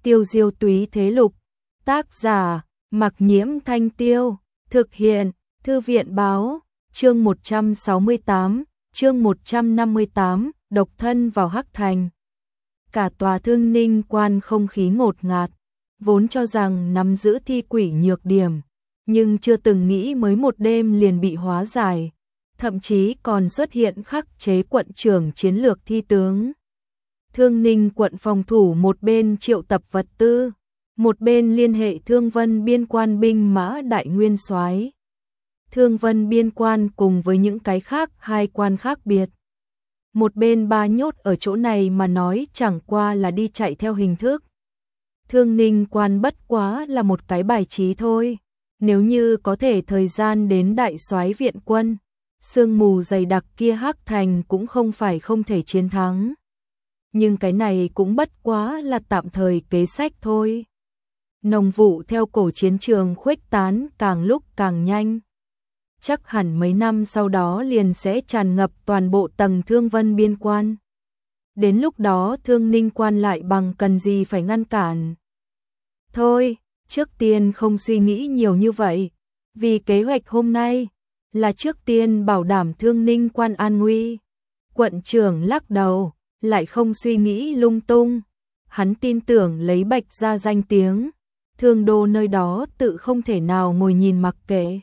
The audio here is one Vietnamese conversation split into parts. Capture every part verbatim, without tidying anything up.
Tiêu diêu túy thế lục. Tác giả, Mặc Nhiễm Thanh Tiêu. Thực hiện, Thư viện báo. Chương một trăm sáu mươi tám, chương một trăm năm mươi tám, độc thân vào Hắc Thành. Cả tòa Thương Ninh quan không khí ngột ngạt, vốn cho rằng nắm giữ thi quỷ nhược điểm, nhưng chưa từng nghĩ mới một đêm liền bị hóa giải, thậm chí còn xuất hiện khắc chế quận trưởng chiến lược thi tướng. Thương Ninh quận phòng thủ một bên triệu tập vật tư, một bên liên hệ Thương Vân biên quan binh mã đại nguyên soái. Thương Vân biên quan cùng với những cái khác hai quan khác biệt. Một bên ba nhốt ở chỗ này mà nói chẳng qua là đi chạy theo hình thức. Thương Ninh quan bất quá là một cái bài trí thôi. Nếu như có thể thời gian đến đại soái viện quân, sương mù dày đặc kia Hắc Thành cũng không phải không thể chiến thắng. Nhưng cái này cũng bất quá là tạm thời kế sách thôi. Nồng vụ theo cổ chiến trường khuếch tán càng lúc càng nhanh. Chắc hẳn mấy năm sau đó liền sẽ tràn ngập toàn bộ tầng Thương Vân biên quan. Đến lúc đó Thương Ninh quan lại bằng cần gì phải ngăn cản. Thôi, trước tiên không suy nghĩ nhiều như vậy, vì kế hoạch hôm nay là trước tiên bảo đảm Thương Ninh quan an nguy. Quận trưởng lắc đầu, lại không suy nghĩ lung tung. Hắn tin tưởng lấy Bạch ra danh tiếng, Thương đô nơi đó tự không thể nào ngồi nhìn mặc kệ.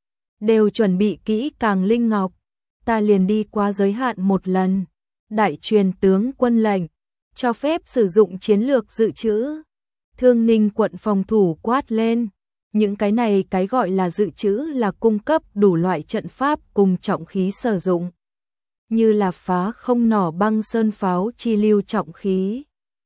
Đều chuẩn bị kỹ càng linh ngọc, ta liền đi qua giới hạn một lần. Đại truyền tướng quân lệnh, cho phép sử dụng chiến lược dự trữ. Thương Ninh quận phòng thủ quát lên, những cái này cái gọi là dự trữ là cung cấp đủ loại trận pháp cùng trọng khí sử dụng. Như là phá không nỏ băng sơn pháo chi lưu trọng khí.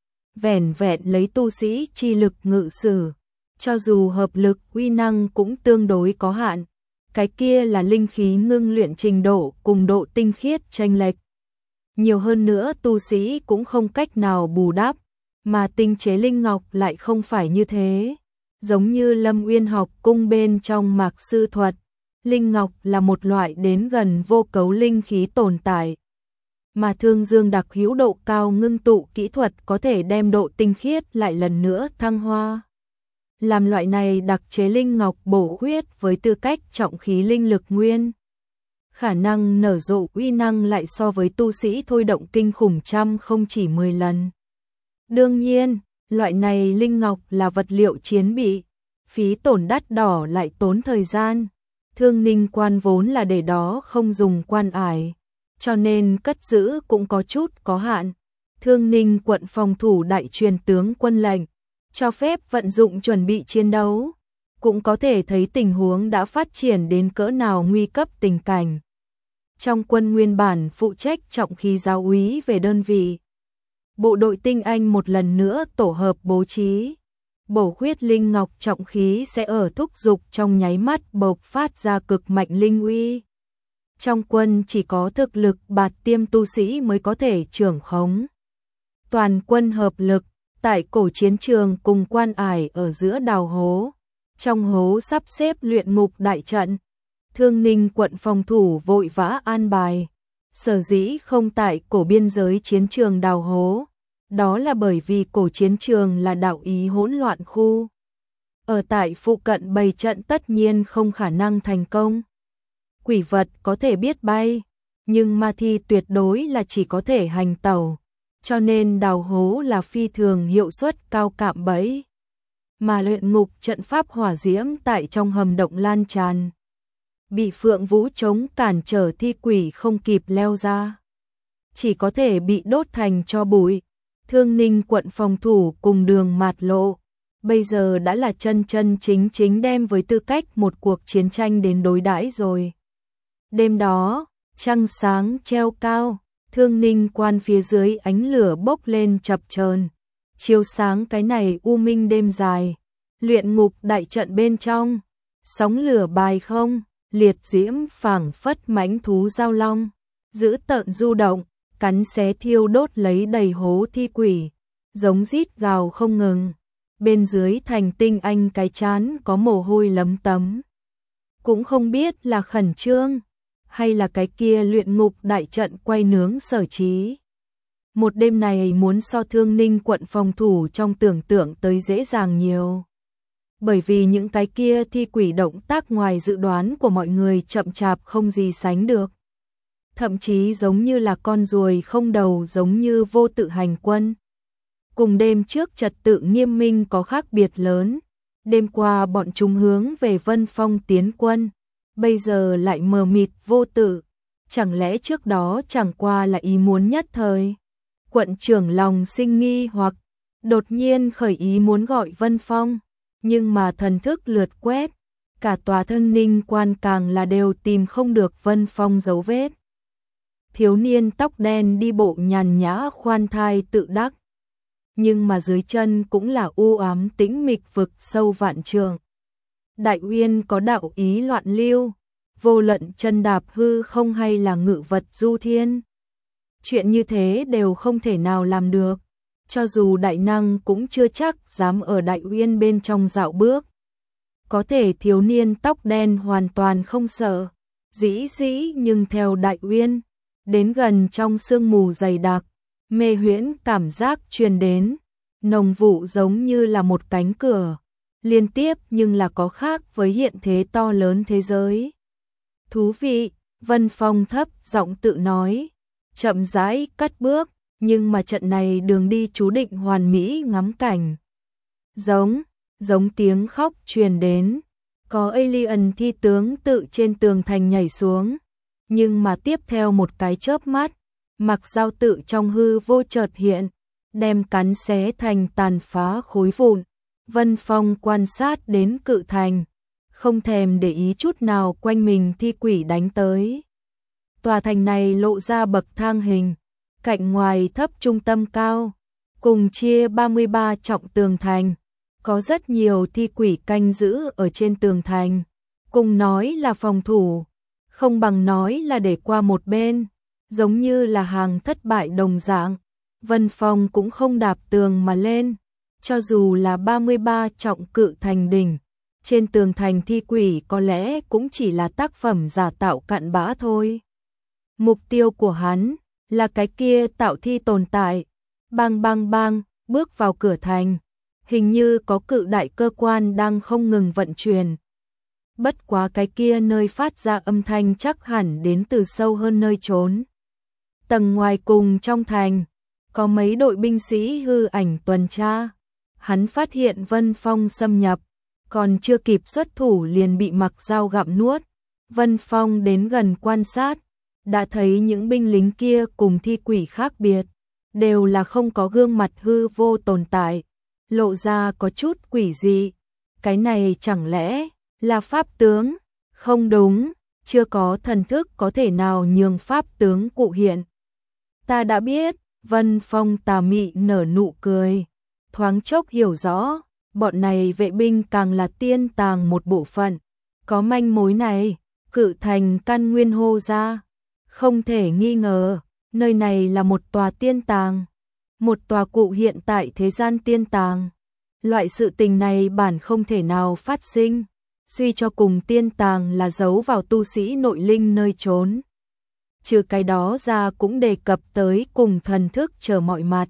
Vẻn vẹn lấy tu sĩ chi lực ngự sử, cho dù hợp lực uy năng cũng tương đối có hạn. Cái kia là linh khí ngưng luyện trình độ cùng độ tinh khiết chênh lệch. Nhiều hơn nữa tu sĩ cũng không cách nào bù đắp, mà tinh chế linh ngọc lại không phải như thế. Giống như Lâm Uyên học cung bên trong Mạc Sư thuật, linh ngọc là một loại đến gần vô cấu linh khí tồn tại. Mà Thương Dương đặc hữu độ cao ngưng tụ kỹ thuật có thể đem độ tinh khiết lại lần nữa thăng hoa. Làm loại này đặc chế linh ngọc bổ khuyết với tư cách trọng khí linh lực nguyên. Khả năng nở rộ uy năng lại so với tu sĩ thôi động kinh khủng trăm không chỉ mười lần. Đương nhiên, loại này linh ngọc là vật liệu chiến bị, phí tổn đắt đỏ lại tốn thời gian. Thương Ninh quan vốn là để đó không dùng quan ải, cho nên cất giữ cũng có chút có hạn. Thương Ninh quận phòng thủ đại truyền tướng quân lệnh, cho phép vận dụng chuẩn bị chiến đấu, cũng có thể thấy tình huống đã phát triển đến cỡ nào nguy cấp tình cảnh. Trong quân nguyên bản phụ trách trọng khí giáo úy về đơn vị, bộ đội tinh anh một lần nữa tổ hợp bố trí, bổ khuyết linh ngọc trọng khí sẽ ở thúc dục trong nháy mắt bộc phát ra cực mạnh linh uy. Trong quân chỉ có thực lực bạt tiêm tu sĩ mới có thể trưởng khống. Toàn quân hợp lực, tại cổ chiến trường cùng quan ải ở giữa đào hố. Trong hố sắp xếp luyện ngục đại trận. Thương Ninh quận phòng thủ vội vã an bài. Sở dĩ không tại cổ biên giới chiến trường đào hố. Đó là bởi vì cổ chiến trường là đạo ý hỗn loạn khu. Ở tại phụ cận bày trận tất nhiên không khả năng thành công. Quỷ vật có thể biết bay, nhưng ma thi tuyệt đối là chỉ có thể hành tẩu. Cho nên đào hố là phi thường hiệu suất cao cạm bẫy. Mà luyện ngục trận pháp hỏa diễm tại trong hầm động lan tràn. Bị Phượng Vũ chống cản trở thi quỷ không kịp leo ra. Chỉ có thể bị đốt thành cho bụi. Thương Ninh quận phòng thủ cùng Đường Mạt Lộ. Bây giờ đã là chân chân chính chính đem với tư cách một cuộc chiến tranh đến đối đãi rồi. Đêm đó, trăng sáng treo cao. Thương Ninh quan phía dưới ánh lửa bốc lên chập chờn, chiếu sáng cái này u minh đêm dài. Luyện ngục đại trận bên trong, sóng lửa bài không, liệt diễm phảng phất mãnh thú giao long, giữ tợn du động, cắn xé thiêu đốt lấy đầy hố thi quỷ, giống rít gào không ngừng. Bên dưới thành tinh anh cái chán có mồ hôi lấm tấm, cũng không biết là khẩn trương hay là cái kia luyện ngục đại trận quay nướng sở trí. Một đêm này muốn so Thương Ninh quận phòng thủ trong tưởng tượng tới dễ dàng nhiều. Bởi vì những cái kia thi quỷ động tác ngoài dự đoán của mọi người chậm chạp không gì sánh được. Thậm chí giống như là con ruồi không đầu, giống như vô tự hành quân. Cùng đêm trước trật tự nghiêm minh có khác biệt lớn. Đêm qua bọn chúng hướng về Vân Phong tiến quân, bây giờ lại mờ mịt vô tự. Chẳng lẽ trước đó chẳng qua là ý muốn nhất thời? Quận trưởng lòng sinh nghi hoặc đột nhiên khởi ý muốn gọi Vân Phong, nhưng mà thần thức lượt quét, cả tòa Thân Ninh quan càng là đều tìm không được Vân Phong dấu vết. Thiếu niên tóc đen đi bộ nhàn nhã khoan thai tự đắc, nhưng mà dưới chân cũng là u ám tĩnh mịch vực sâu vạn trượng. Đại Uyên có đạo ý loạn lưu, vô luận chân đạp hư không hay là ngự vật du thiên. Chuyện như thế đều không thể nào làm được, cho dù đại năng cũng chưa chắc dám ở Đại Uyên bên trong dạo bước. Có thể thiếu niên tóc đen hoàn toàn không sợ, dĩ dĩ nhưng theo Đại Uyên, đến gần trong sương mù dày đặc, mê huyễn cảm giác truyền đến, nồng vụ giống như là một cánh cửa, liên tiếp nhưng là có khác với hiện thế to lớn thế giới. Thú vị, Vân Phong thấp giọng tự nói, chậm rãi cất bước, nhưng mà trận này đường đi chú định hoàn mỹ ngắm cảnh. Giống, giống tiếng khóc truyền đến, có alien thi tướng tự trên tường thành nhảy xuống, nhưng mà tiếp theo một cái chớp mắt, mặc dao tự trong hư vô chợt hiện, đem cắn xé thành tàn phá khối vụn. Vân Phong quan sát đến cự thành, không thèm để ý chút nào quanh mình thi quỷ đánh tới. Tòa thành này lộ ra bậc thang hình, cạnh ngoài thấp trung tâm cao, cùng chia ba mươi ba trọng tường thành, có rất nhiều thi quỷ canh giữ ở trên tường thành, cùng nói là phòng thủ, không bằng nói là để qua một bên, giống như là hàng thất bại đồng dạng. Vân Phong cũng không đạp tường mà lên, cho dù là ba mươi ba trọng cự thành đỉnh, trên tường thành thi quỷ có lẽ cũng chỉ là tác phẩm giả tạo cặn bã thôi. Mục tiêu của hắn là cái kia tạo thi tồn tại. Bang bang bang, bước vào cửa thành, hình như có cự đại cơ quan đang không ngừng vận chuyển. Bất quá cái kia nơi phát ra âm thanh chắc hẳn đến từ sâu hơn nơi trốn. Tầng ngoài cùng trong thành, có mấy đội binh sĩ hư ảnh tuần tra. Hắn phát hiện Vân Phong xâm nhập, còn chưa kịp xuất thủ liền bị mặc dao gặm nuốt. Vân Phong đến gần quan sát, đã thấy những binh lính kia cùng thi quỷ khác biệt, đều là không có gương mặt hư vô tồn tại, lộ ra có chút quỷ dị. Cái này chẳng lẽ là pháp tướng? Không đúng, chưa có thần thức có thể nào nhường pháp tướng cụ hiện. Ta đã biết, Vân Phong tà mị nở nụ cười, thoáng chốc hiểu rõ, bọn này vệ binh càng là tiên tàng một bộ phận. Có manh mối này, cự thành căn nguyên hô ra. Không thể nghi ngờ, nơi này là một tòa tiên tàng, một tòa cụ hiện tại thế gian tiên tàng. Loại sự tình này bản không thể nào phát sinh, suy cho cùng tiên tàng là giấu vào tu sĩ nội linh nơi trốn. Trừ cái đó ra cũng đề cập tới cùng thần thức chờ mọi mặt.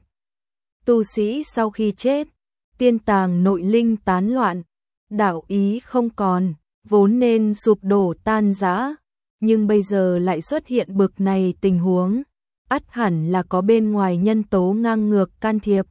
Tu sĩ sau khi chết, tiên tàng nội linh tán loạn, đạo ý không còn, vốn nên sụp đổ tan rã, nhưng bây giờ lại xuất hiện bực này tình huống, ắt hẳn là có bên ngoài nhân tố ngang ngược can thiệp.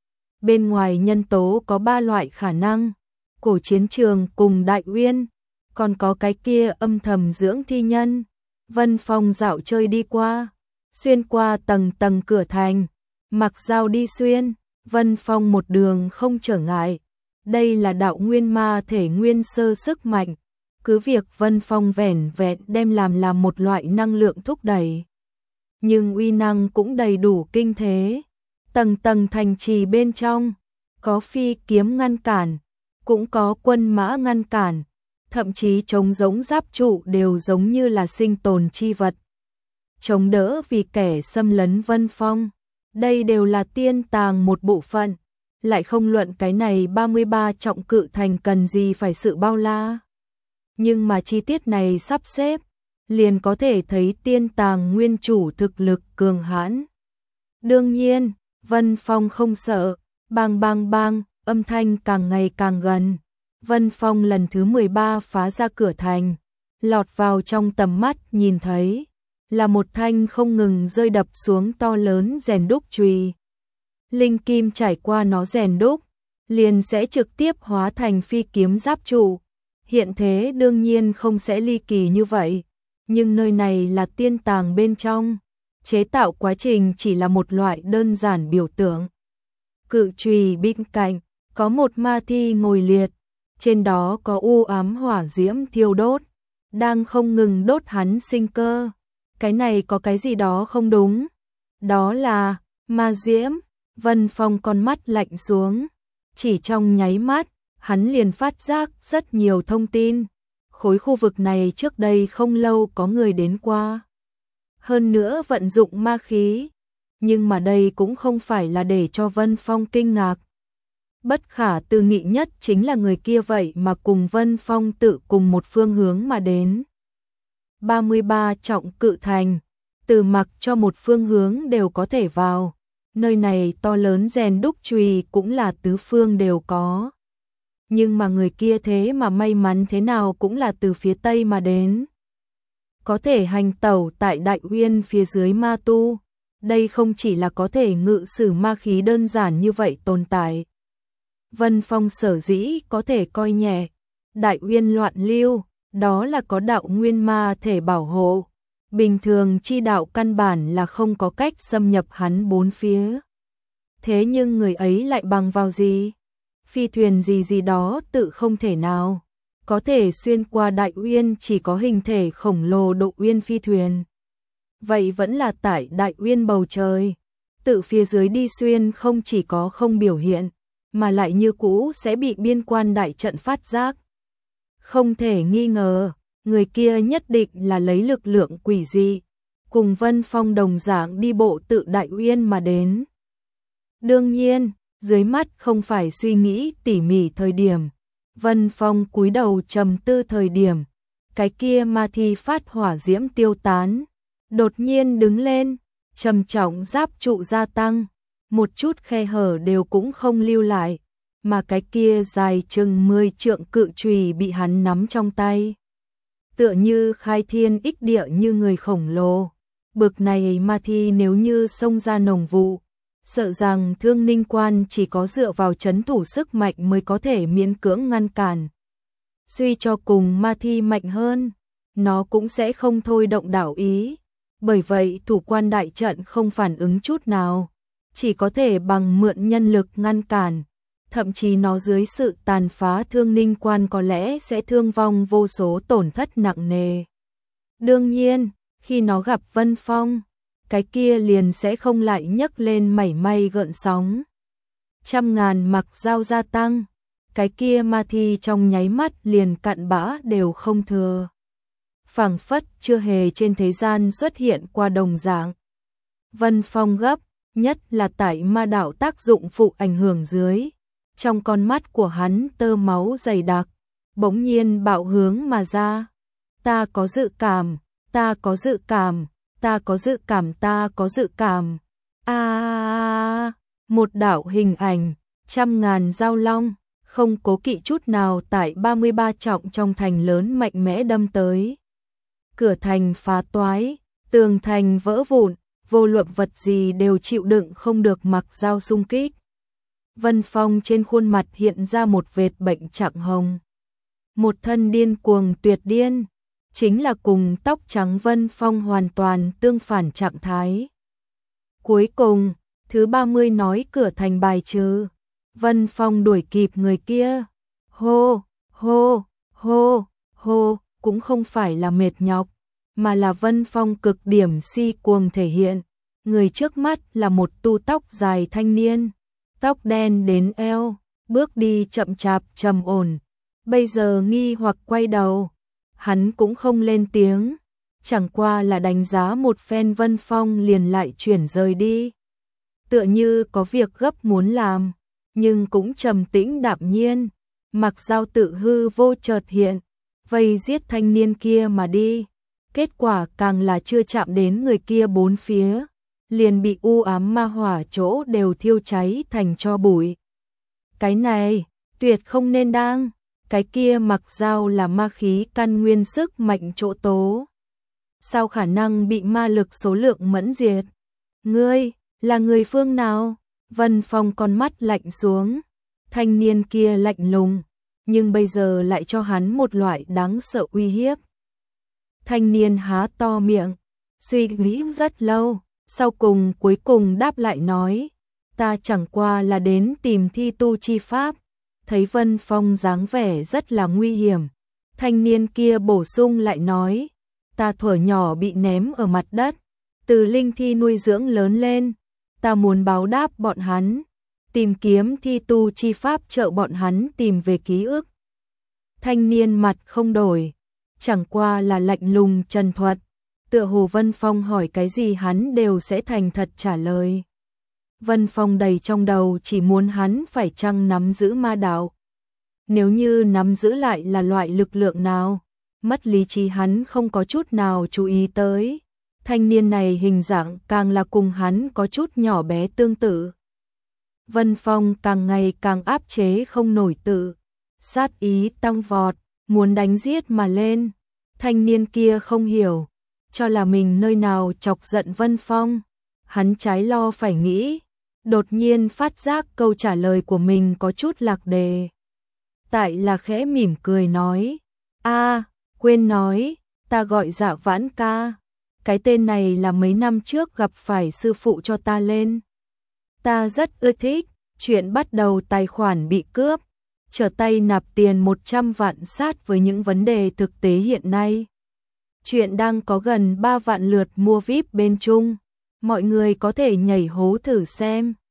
Bên ngoài nhân tố có ba loại khả năng, cổ chiến trường cùng Đại Uyên, còn có cái kia âm thầm dưỡng thi nhân. Vân Phong dạo chơi đi qua, xuyên qua tầng tầng cửa thành, mặc dao đi xuyên, Vân Phong một đường không trở ngại. Đây là đạo nguyên ma thể nguyên sơ sức mạnh, cứ việc Vân Phong vẻn vẹn đem làm làm một loại năng lượng thúc đẩy, nhưng uy năng cũng đầy đủ kinh thế. Tầng tầng thành trì bên trong, có phi kiếm ngăn cản, cũng có quân mã ngăn cản, thậm chí trống giống giáp trụ đều giống như là sinh tồn chi vật, chống đỡ vì kẻ xâm lấn Vân Phong. Đây đều là tiên tàng một bộ phận, lại không luận cái này ba mươi ba trọng cự thành cần gì phải sự bao la. Nhưng mà chi tiết này sắp xếp, liền có thể thấy tiên tàng nguyên chủ thực lực cường hãn. Đương nhiên, Vân Phong không sợ, bang bang bang, âm thanh càng ngày càng gần. Vân Phong lần thứ mười ba phá ra cửa thành, lọt vào trong tầm mắt nhìn thấy, là một thanh không ngừng rơi đập xuống to lớn rèn đúc chùy. Linh kim trải qua nó rèn đúc, liền sẽ trực tiếp hóa thành phi kiếm giáp trụ. Hiện thế đương nhiên không sẽ ly kỳ như vậy, nhưng nơi này là tiên tàng bên trong, chế tạo quá trình chỉ là một loại đơn giản biểu tượng. Cự chùy bên cạnh, có một ma thi ngồi liệt, trên đó có u ám hỏa diễm thiêu đốt, đang không ngừng đốt hắn sinh cơ. Cái này có cái gì đó không đúng, đó là ma diễm. Vân Phong con mắt lạnh xuống, chỉ trong nháy mắt, hắn liền phát giác rất nhiều thông tin. Khối khu vực này trước đây không lâu có người đến qua. Hơn nữa vận dụng ma khí, nhưng mà đây cũng không phải là để cho Vân Phong kinh ngạc. Bất khả tư nghị nhất chính là người kia vậy mà cùng Vân Phong tự cùng một phương hướng mà đến. ba mươi ba trọng cự thành, từ mặc cho một phương hướng đều có thể vào. Nơi này to lớn rèn đúc chùy cũng là tứ phương đều có. Nhưng mà người kia thế mà may mắn thế nào cũng là từ phía Tây mà đến. Có thể hành tẩu tại Đại Uyên phía dưới ma tu. Đây không chỉ là có thể ngự sử ma khí đơn giản như vậy tồn tại. Vân Phong sở dĩ có thể coi nhẹ Đại Uyên loạn lưu, đó là có đạo nguyên ma thể bảo hộ. Bình thường chi đạo căn bản là không có cách xâm nhập hắn bốn phía. Thế nhưng người ấy lại bằng vào gì? Phi thuyền gì gì đó tự không thể nào. Có thể xuyên qua Đại Uyên chỉ có hình thể khổng lồ độ uyên phi thuyền. Vậy vẫn là tại Đại Uyên bầu trời. Tự phía dưới đi xuyên không chỉ có không biểu hiện, mà lại như cũ sẽ bị biên quan đại trận phát giác. Không thể nghi ngờ, người kia nhất định là lấy lực lượng quỷ dị, cùng Vân Phong đồng dạng đi bộ tự Đại Uyên mà đến. Đương nhiên, dưới mắt không phải suy nghĩ tỉ mỉ thời điểm, Vân Phong cúi đầu trầm tư thời điểm, cái kia ma thi phát hỏa diễm tiêu tán, đột nhiên đứng lên, trầm trọng giáp trụ gia tăng, một chút khe hở đều cũng không lưu lại, mà cái kia dài chừng mười trượng cự chùy bị hắn nắm trong tay. Tựa như khai thiên ích địa như người khổng lồ, bực này ma thi nếu như xông ra nồng vụ, sợ rằng Thương Ninh Quan chỉ có dựa vào trấn thủ sức mạnh mới có thể miễn cưỡng ngăn cản. Suy cho cùng ma thi mạnh hơn, nó cũng sẽ không thôi động đảo ý, bởi vậy thủ quan đại trận không phản ứng chút nào, chỉ có thể bằng mượn nhân lực ngăn cản. Thậm chí nó dưới sự tàn phá Thương Ninh Quan có lẽ sẽ thương vong vô số tổn thất nặng nề. Đương nhiên, khi nó gặp Vân Phong, cái kia liền sẽ không lại nhấc lên mảy may gợn sóng. Trăm ngàn mặc dao gia tăng, cái kia ma thi trong nháy mắt liền cặn bã đều không thừa. Phảng phất chưa hề trên thế gian xuất hiện qua đồng dạng. Vân Phong gấp, nhất là tại ma đạo tác dụng phụ ảnh hưởng dưới. Trong con mắt của hắn tơ máu dày đặc, bỗng nhiên bạo hướng mà ra. Ta có dự cảm, ta có dự cảm, ta có dự cảm, ta có dự cảm. A, à, một đạo hình ảnh, trăm ngàn dao long, không cố kỵ chút nào tại ba mươi ba trọng trong thành lớn mạnh mẽ đâm tới. Cửa thành phá toái, tường thành vỡ vụn, vô luận vật gì đều chịu đựng không được mặc dao xung kích. Vân Phong trên khuôn mặt hiện ra một vệt bệnh trạng hồng. Một thân điên cuồng tuyệt điên, chính là cùng tóc trắng Vân Phong hoàn toàn tương phản trạng thái. Cuối cùng, thứ ba mươi nói cửa thành bài trừ, Vân Phong đuổi kịp người kia. Hô, hô, hô, hô, cũng không phải là mệt nhọc, mà là Vân Phong cực điểm si cuồng thể hiện. Người trước mắt là một tu tóc dài thanh niên. Tóc đen đến eo, bước đi chậm chạp trầm ổn. Bây giờ nghi hoặc quay đầu, hắn cũng không lên tiếng, chẳng qua là đánh giá một phen Vân Phong liền lại chuyển rời đi. Tựa như có việc gấp muốn làm, nhưng cũng trầm tĩnh đạm nhiên, mặc dao tự hư vô chợt hiện, vây giết thanh niên kia mà đi. Kết quả càng là chưa chạm đến người kia bốn phía, liền bị u ám ma hỏa chỗ đều thiêu cháy thành tro bụi. Cái này, tuyệt không nên đang, cái kia mặc dao là ma khí căn nguyên sức mạnh chỗ tố. Sao khả năng bị ma lực số lượng mẫn diệt? Ngươi, là người phương nào? Vân Phong con mắt lạnh xuống, thanh niên kia lạnh lùng, nhưng bây giờ lại cho hắn một loại đáng sợ uy hiếp. Thanh niên há to miệng, suy nghĩ rất lâu, sau cùng cuối cùng đáp lại nói, ta chẳng qua là đến tìm thi tu chi pháp. Thấy Vân Phong dáng vẻ rất là nguy hiểm, thanh niên kia bổ sung lại nói, ta thuở nhỏ bị ném ở mặt đất, từ linh thi nuôi dưỡng lớn lên, ta muốn báo đáp bọn hắn, tìm kiếm thi tu chi pháp trợ bọn hắn tìm về ký ức. Thanh niên mặt không đổi, chẳng qua là lạnh lùng trần thuật, tựa hồ Vân Phong hỏi cái gì hắn đều sẽ thành thật trả lời. Vân Phong đầy trong đầu chỉ muốn hắn phải chăng nắm giữ ma đạo. Nếu như nắm giữ lại là loại lực lượng nào, mất lý trí hắn không có chút nào chú ý tới. Thanh niên này hình dạng càng là cùng hắn có chút nhỏ bé tương tự. Vân Phong càng ngày càng áp chế không nổi tự, sát ý tăng vọt, muốn đánh giết mà lên. Thanh niên kia không hiểu, cho là mình nơi nào chọc giận Vân Phong. Hắn trái lo phải nghĩ, đột nhiên phát giác câu trả lời của mình có chút lạc đề. Tại là khẽ mỉm cười nói, a quên nói, ta gọi Dạ Vãn ca. Cái tên này là mấy năm trước gặp phải sư phụ cho ta lên. Ta rất ưa thích, chuyện bắt đầu tài khoản bị cướp, trở tay nạp tiền một trăm vạn sát với những vấn đề thực tế hiện nay. Chuyện đang có gần ba vạn lượt mua vi ai pi bên Trung, mọi người có thể nhảy hố thử xem.